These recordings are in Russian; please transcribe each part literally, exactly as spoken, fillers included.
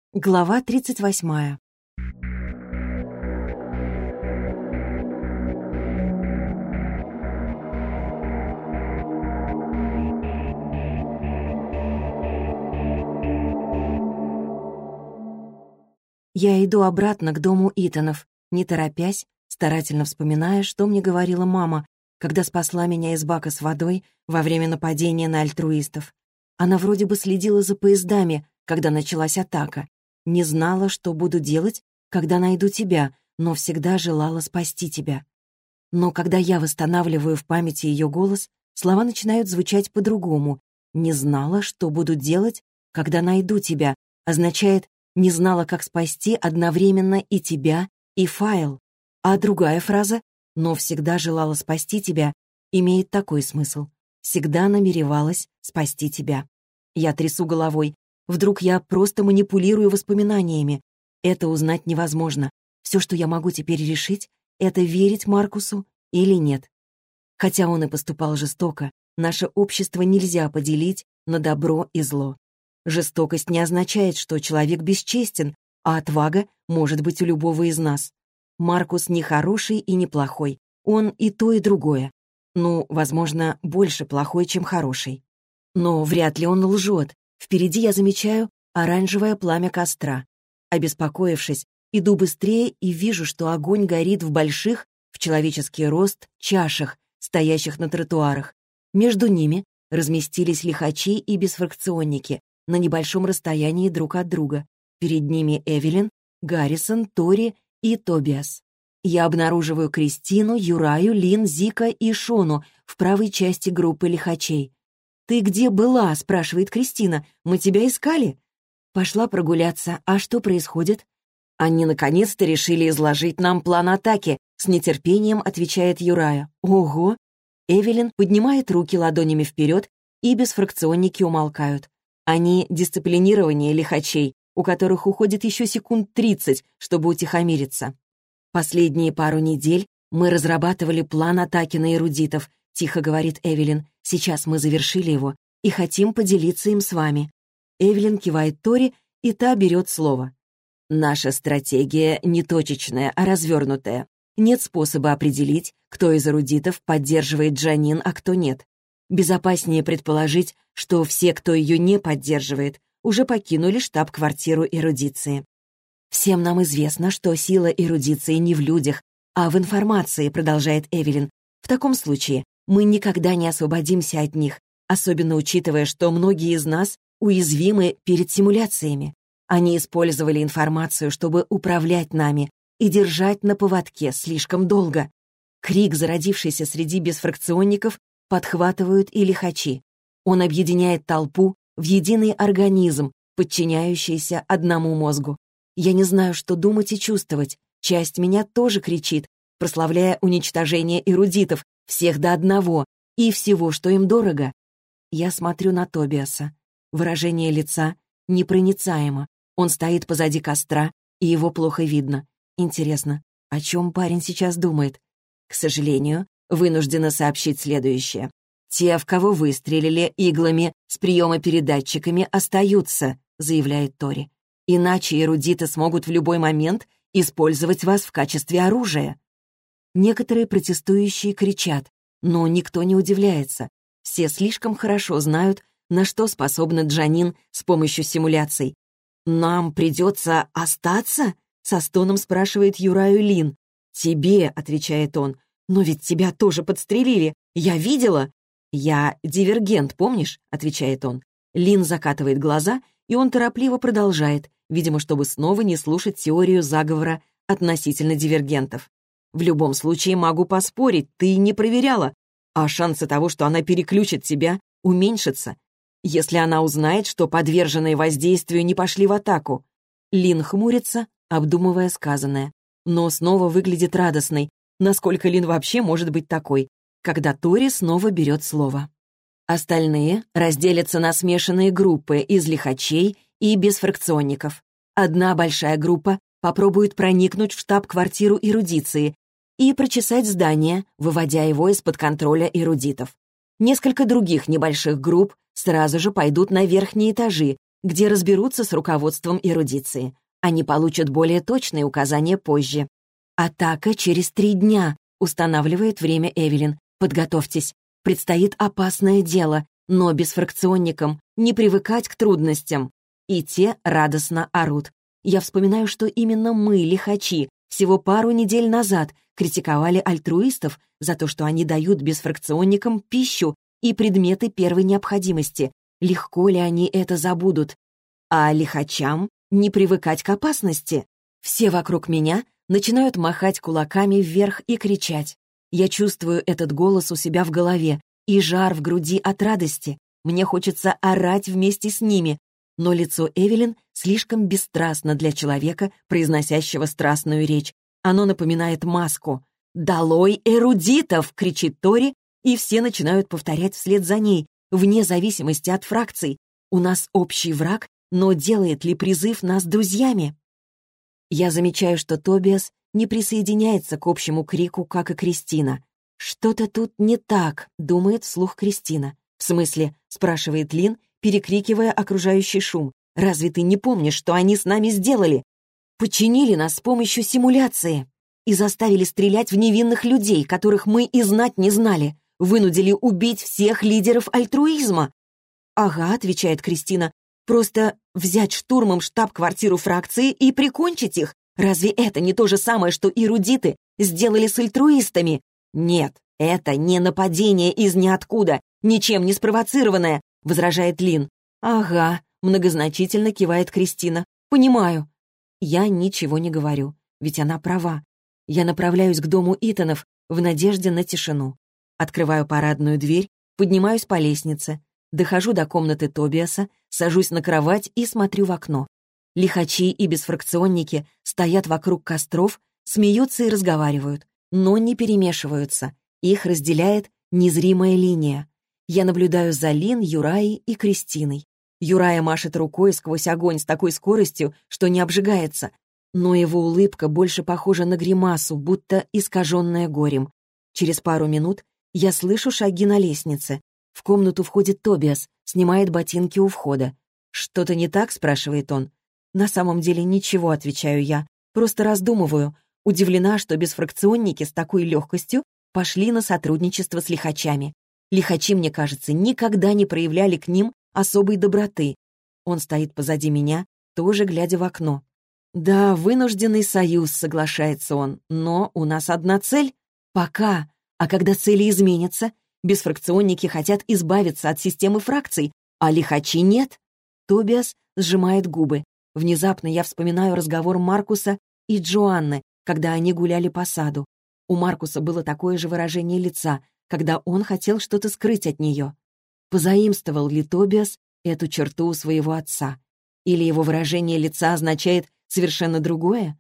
Глава тридцать восьмая. Я иду обратно к дому Итанов, не торопясь, старательно вспоминая, что мне говорила мама, когда спасла меня из бака с водой во время нападения на альтруистов. Она вроде бы следила за поездами, когда началась атака. Не знала, что буду делать, когда найду тебя, но всегда желала спасти тебя. Но когда я восстанавливаю в памяти ее голос, слова начинают звучать по-другому. «Не знала, что буду делать, когда найду тебя» означает «не знала, как спасти одновременно и тебя, и файл». А другая фраза «но всегда желала спасти тебя» имеет такой смысл. «Всегда намеревалась спасти тебя». Я трясу головой. Вдруг я просто манипулирую воспоминаниями. Это узнать невозможно. Все, что я могу теперь решить, это верить Маркусу или нет. Хотя он и поступал жестоко, наше общество нельзя поделить на добро и зло. Жестокость не означает, что человек бесчестен, а отвага может быть у любого из нас. Маркус не хороший и не плохой. Он и то, и другое. Ну, возможно, больше плохой, чем хороший. Но вряд ли он лжет. Впереди я замечаю оранжевое пламя костра. Обеспокоившись, иду быстрее и вижу, что огонь горит в больших, в человеческий рост, чашах, стоящих на тротуарах. Между ними разместились лихачи и бесфракционники на небольшом расстоянии друг от друга. Перед ними Эвелин, Гаррисон, Тори и Тобиас. Я обнаруживаю Кристину, Юраю, Лин, Зика и Шону в правой части группы лихачей. «Ты где была?» — спрашивает Кристина. «Мы тебя искали?» «Пошла прогуляться. А что происходит?» «Они наконец-то решили изложить нам план атаки», — с нетерпением отвечает Юрая. «Ого!» Эвелин поднимает руки ладонями вперед, и бесфракционники умолкают. Они дисциплинирование лихачей, у которых уходит еще секунд тридцать, чтобы утихомириться. «Последние пару недель мы разрабатывали план атаки на эрудитов», — тихо говорит Эвелин. «Сейчас мы завершили его и хотим поделиться им с вами». Эвелин кивает Тори, и та берет слово. «Наша стратегия не точечная, а развернутая. Нет способа определить, кто из эрудитов поддерживает Джанин, а кто нет. Безопаснее предположить, что все, кто ее не поддерживает, уже покинули штаб-квартиру эрудиции. Всем нам известно, что сила эрудиции не в людях, а в информации», — продолжает Эвелин. «В таком случае мы никогда не освободимся от них, особенно учитывая, что многие из нас уязвимы перед симуляциями. Они использовали информацию, чтобы управлять нами и держать на поводке слишком долго». Крик, зародившийся среди бесфракционников, подхватывают и лихачи. Он объединяет толпу в единый организм, подчиняющийся одному мозгу. Я не знаю, что думать и чувствовать. Часть меня тоже кричит, прославляя уничтожение эрудитов, всех до одного, и всего, что им дорого. Я смотрю на Тобиаса. Выражение лица непроницаемо. Он стоит позади костра, и его плохо видно. Интересно, о чем парень сейчас думает? К сожалению, вынуждена сообщить следующее. «Те, в кого выстрелили иглами с приемопередатчиками, остаются», — заявляет Тори. «Иначе эрудиты смогут в любой момент использовать вас в качестве оружия». Некоторые протестующие кричат, но никто не удивляется. Все слишком хорошо знают, на что способна Джанин с помощью симуляций. «Нам придется остаться?» — со стоном спрашивает Юраю Лин. «Тебе», — отвечает он, — «но ведь тебя тоже подстрелили. Я видела». «Я дивергент, помнишь?» — отвечает он. Лин закатывает глаза, и он торопливо продолжает, видимо, чтобы снова не слушать теорию заговора относительно дивергентов. «В любом случае могу поспорить, ты не проверяла, а шансы того, что она переключит тебя, уменьшатся, если она узнает, что подверженные воздействию не пошли в атаку». Лин хмурится, обдумывая сказанное, но снова выглядит радостной. Насколько Лин вообще может быть такой, когда Тори снова берет слово. Остальные разделятся на смешанные группы из лихачей и бесфракционников. Одна большая группа попробует проникнуть в штаб-квартиру эрудиции и прочесать здание, выводя его из-под контроля эрудитов. Несколько других небольших групп сразу же пойдут на верхние этажи, где разберутся с руководством эрудиции. Они получат более точные указания позже. «Атака через три дня», — устанавливает время Эвелин. «Подготовьтесь. Предстоит опасное дело, но без фракционникам не привыкать к трудностям». И те радостно орут. Я вспоминаю, что именно мы, лихачи, всего пару недель назад критиковали альтруистов за то, что они дают безфракционникам пищу и предметы первой необходимости. Легко ли они это забудут? А лихачам не привыкать к опасности. Все вокруг меня начинают махать кулаками вверх и кричать. Я чувствую этот голос у себя в голове и жар в груди от радости. Мне хочется орать вместе с ними, но лицо Эвелин слишком бесстрастно для человека, произносящего страстную речь. Оно напоминает маску. «Долой эрудитов!» — кричит Тори, и все начинают повторять вслед за ней, вне зависимости от фракций. У нас общий враг, но делает ли призыв нас друзьями? Я замечаю, что Тобиас не присоединяется к общему крику, как и Кристина. «Что-то тут не так», — думает вслух Кристина. «В смысле?» — спрашивает Лин, перекрикивая окружающий шум. «Разве ты не помнишь, что они с нами сделали? Подчинили нас с помощью симуляции и заставили стрелять в невинных людей, которых мы и знать не знали. Вынудили убить всех лидеров альтруизма». «Ага», — отвечает Кристина, «просто взять штурмом штаб-квартиру фракции и прикончить их. Разве это не то же самое, что эрудиты сделали с альтруистами?» «Нет, это не нападение из ниоткуда, ничем не спровоцированное», — возражает Лин. «Ага», — многозначительно кивает Кристина. «Понимаю». Я ничего не говорю, ведь она права. Я направляюсь к дому Итанов в надежде на тишину. Открываю парадную дверь, поднимаюсь по лестнице, дохожу до комнаты Тобиаса, сажусь на кровать и смотрю в окно. Лихачи и безфракционники стоят вокруг костров, смеются и разговаривают, но не перемешиваются. Их разделяет незримая линия. Я наблюдаю за Лин, Юраей и Кристиной. Юрая машет рукой сквозь огонь с такой скоростью, что не обжигается, но его улыбка больше похожа на гримасу, будто искаженная горем. Через пару минут я слышу шаги на лестнице. В комнату входит Тобиас, снимает ботинки у входа. «Что-то не так?» — спрашивает он. «На самом деле ничего», — отвечаю я. «Просто раздумываю. Удивлена, что безфракционники с такой легкостью пошли на сотрудничество с лихачами. Лихачи, мне кажется, никогда не проявляли к ним особой доброты». Он стоит позади меня, тоже глядя в окно. «Да, вынужденный союз», — соглашается он. «Но у нас одна цель. Пока. А когда цели изменятся, безфракционники хотят избавиться от системы фракций, а лихачи нет». Тобиас сжимает губы. Внезапно я вспоминаю разговор Маркуса и Джоанны, когда они гуляли по саду. У Маркуса было такое же выражение лица, когда он хотел что-то скрыть от нее. Позаимствовал ли Тобиас эту черту у своего отца? Или его выражение лица означает совершенно другое?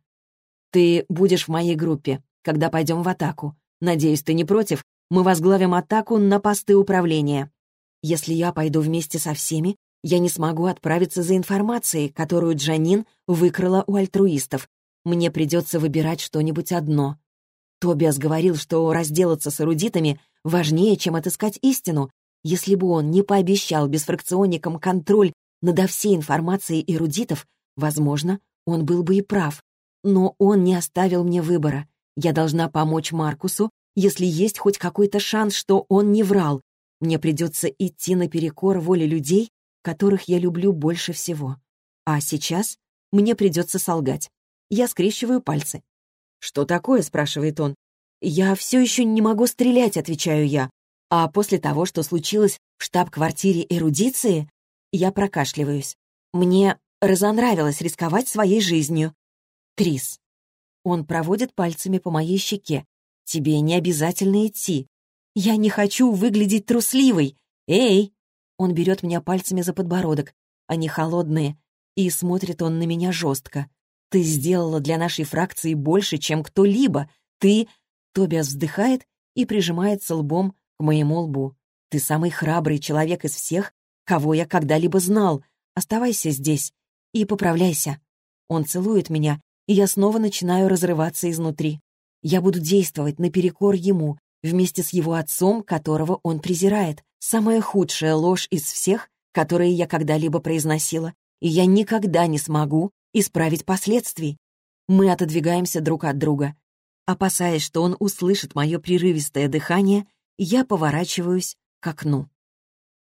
«Ты будешь в моей группе, когда пойдем в атаку. Надеюсь, ты не против? Мы возглавим атаку на посты управления. Если я пойду вместе со всеми, я не смогу отправиться за информацией, которую Джанин выкрала у альтруистов. Мне придется выбирать что-нибудь одно». Тобиас говорил, что разделаться с эрудитами важнее, чем отыскать истину. Если бы он не пообещал безфракционникам контроль над всей информацией эрудитов, возможно, он был бы и прав. Но он не оставил мне выбора. Я должна помочь Маркусу, если есть хоть какой-то шанс, что он не врал. Мне придется идти наперекор воле людей, которых я люблю больше всего. А сейчас мне придется солгать. Я скрещиваю пальцы. «Что такое?» — спрашивает он. «Я все еще не могу стрелять», — отвечаю я. А после того, что случилось в штаб-квартире эрудиции, я прокашливаюсь. Мне разонравилось рисковать своей жизнью. Трис. Он проводит пальцами по моей щеке. «Тебе не обязательно идти. Я не хочу выглядеть трусливой. Эй!» Он берет меня пальцами за подбородок. Они холодные, и смотрит он на меня жестко. «Ты сделала для нашей фракции больше, чем кто-либо. Ты...» Тобиас вздыхает и прижимается лбом к моему лбу. «Ты самый храбрый человек из всех, кого я когда-либо знал. Оставайся здесь и поправляйся». Он целует меня, и я снова начинаю разрываться изнутри. Я буду действовать наперекор ему, вместе с его отцом, которого он презирает. Самая худшая ложь из всех, которые я когда-либо произносила. и я никогда не смогу исправить последствий. Мы отодвигаемся друг от друга. Опасаясь, что он услышит мое прерывистое дыхание, я поворачиваюсь к окну.